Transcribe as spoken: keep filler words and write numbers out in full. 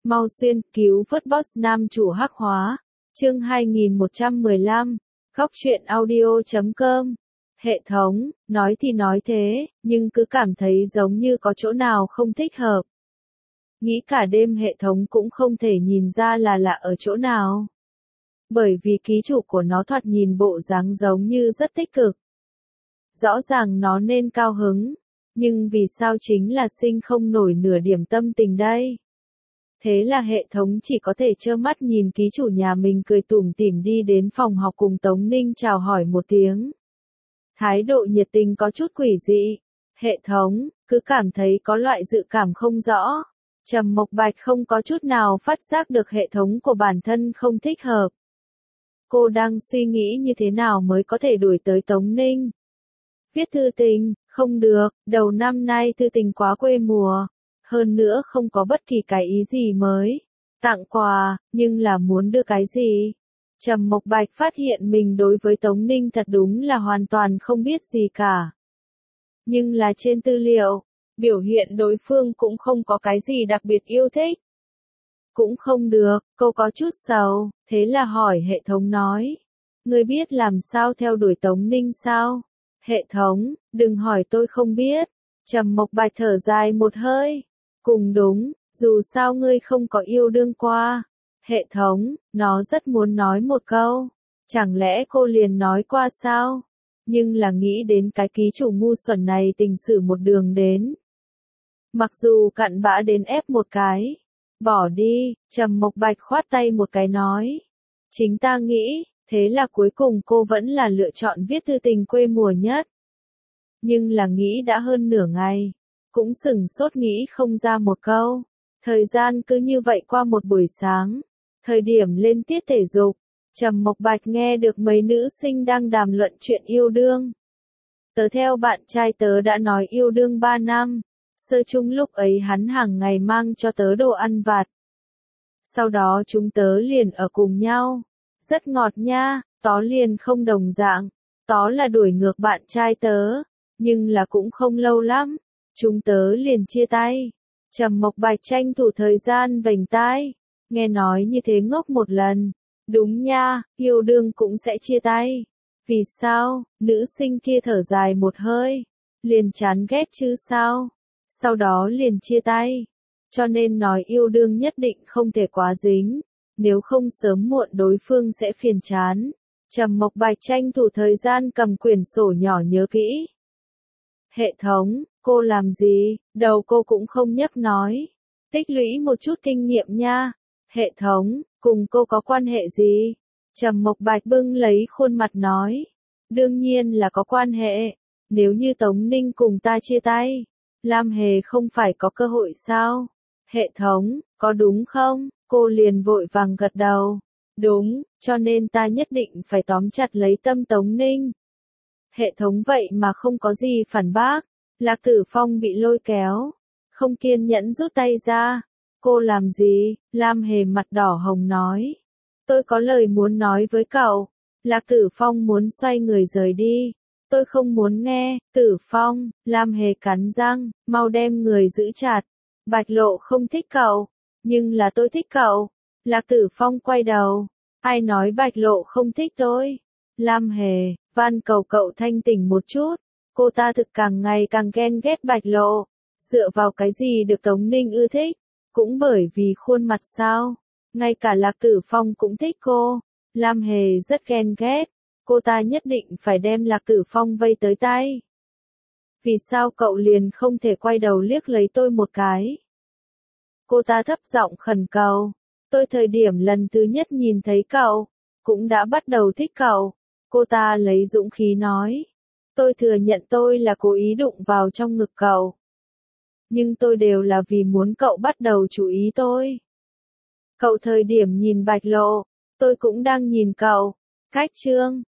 Mau xuyên, cứu vớt boss nam chủ hắc hóa. Chương hai nghìn một trăm mười lăm, Góc truyện audio chấm com. Hệ thống, nói thì nói thế, nhưng cứ cảm thấy giống như có chỗ nào không thích hợp. Nghĩ cả đêm hệ thống cũng không thể nhìn ra là lạ ở chỗ nào. Bởi vì ký chủ của nó thoạt nhìn bộ dáng giống như rất tích cực. Rõ ràng nó nên cao hứng, nhưng vì sao chính là sinh không nổi nửa điểm tâm tình đây? Thế là hệ thống chỉ có thể trơ mắt nhìn ký chủ nhà mình cười tủm tỉm đi đến phòng học cùng Tống Ninh chào hỏi một tiếng. Thái độ nhiệt tình có chút quỷ dị. Hệ thống, cứ cảm thấy có loại dự cảm không rõ. Trầm Mộc Bạch không có chút nào phát giác được hệ thống của bản thân không thích hợp. Cô đang suy nghĩ như thế nào mới có thể đuổi tới Tống Ninh. Viết thư tình, không được, đầu năm nay thư tình quá quê mùa. Hơn nữa không có bất kỳ cái ý gì mới. Tặng quà, nhưng là muốn đưa cái gì? Trầm Mộc Bạch phát hiện mình đối với Tống Ninh thật đúng là hoàn toàn không biết gì cả. Nhưng là trên tư liệu, biểu hiện đối phương cũng không có cái gì đặc biệt yêu thích. Cũng không được, cô có chút sầu, thế là hỏi hệ thống nói. Ngươi biết làm sao theo đuổi Tống Ninh sao? Hệ thống, đừng hỏi tôi không biết. Trầm Mộc Bạch thở dài một hơi. Cùng đúng, dù sao ngươi không có yêu đương qua. Hệ thống, nó rất muốn nói một câu. Chẳng lẽ cô liền nói qua sao? Nhưng là nghĩ đến cái ký chủ ngu xuẩn này tình xử một đường đến. Mặc dù cặn bã đến ép một cái. Bỏ đi, Trầm Mộc Bạch khoát tay một cái nói. Chính ta nghĩ, thế là cuối cùng cô vẫn là lựa chọn viết thư tình quê mùa nhất. Nhưng là nghĩ đã hơn nửa ngày. Cũng sửng sốt nghĩ không ra một câu. Thời gian cứ như vậy qua một buổi sáng. Thời điểm lên tiết thể dục, Trầm Mộc Bạch nghe được mấy nữ sinh đang đàm luận chuyện yêu đương. Tớ theo bạn trai tớ đã nói yêu đương ba năm. Sơ chung lúc ấy hắn hàng ngày mang cho tớ đồ ăn vặt. Sau đó chúng tớ liền ở cùng nhau. Rất ngọt nha, tó liền không đồng dạng. Tó là đuổi ngược bạn trai tớ. Nhưng là cũng không lâu lắm. Chúng tớ liền chia tay. Trầm Mộc Bạch tranh thủ thời gian vành tai. Nghe nói như thế ngốc một lần. Đúng nha, yêu đương cũng sẽ chia tay. Vì sao? Nữ sinh kia thở dài một hơi. Liền chán ghét chứ sao? Sau đó liền chia tay. Cho nên nói yêu đương nhất định không thể quá dính. Nếu không sớm muộn đối phương sẽ phiền chán. Trầm Mộc Bạch tranh thủ thời gian cầm quyển sổ nhỏ nhớ kỹ. Hệ thống, cô làm gì? Đầu cô cũng không nhấc nói. Tích lũy một chút kinh nghiệm nha. Hệ thống, cùng cô có quan hệ gì? Trầm Mộc Bạch bưng lấy khuôn mặt nói. Đương nhiên là có quan hệ. Nếu như Tống Ninh cùng ta chia tay, Lam Hề không phải có cơ hội sao? Hệ thống, có đúng không? Cô liền vội vàng gật đầu. Đúng, cho nên ta nhất định phải tóm chặt lấy tâm Tống Ninh. Hệ thống vậy mà không có gì phản bác. Lạc Tử Phong bị lôi kéo. Không kiên nhẫn rút tay ra. Cô làm gì? Lam Hề mặt đỏ hồng nói. Tôi có lời muốn nói với cậu. Lạc Tử Phong muốn xoay người rời đi. Tôi không muốn nghe. Tử Phong, Lam Hề cắn răng, mau đem người giữ chặt. Bạch Lộ không thích cậu. Nhưng là tôi thích cậu. Lạc Tử Phong quay đầu. Ai nói Bạch Lộ không thích tôi? Lam Hề, van cầu cậu thanh tỉnh một chút. Cô ta thực càng ngày càng ghen ghét Bạch Lộ. Dựa vào cái gì được Tống Ninh ưa thích? Cũng bởi vì khuôn mặt sao? Ngay cả Lạc Tử Phong cũng thích cô. Lam Hề rất ghen ghét. Cô ta nhất định phải đem Lạc Tử Phong vây tới tay. Vì sao cậu liền không thể quay đầu liếc lấy tôi một cái? Cô ta thấp giọng khẩn cầu. Tôi thời điểm lần thứ nhất nhìn thấy cậu, cũng đã bắt đầu thích cậu. Cô ta lấy dũng khí nói. Tôi thừa nhận tôi là cố ý đụng vào trong ngực cậu. Nhưng tôi đều là vì muốn cậu bắt đầu chú ý tôi. Cậu thời điểm nhìn Bạch Lộ, tôi cũng đang nhìn cậu. Cách chương,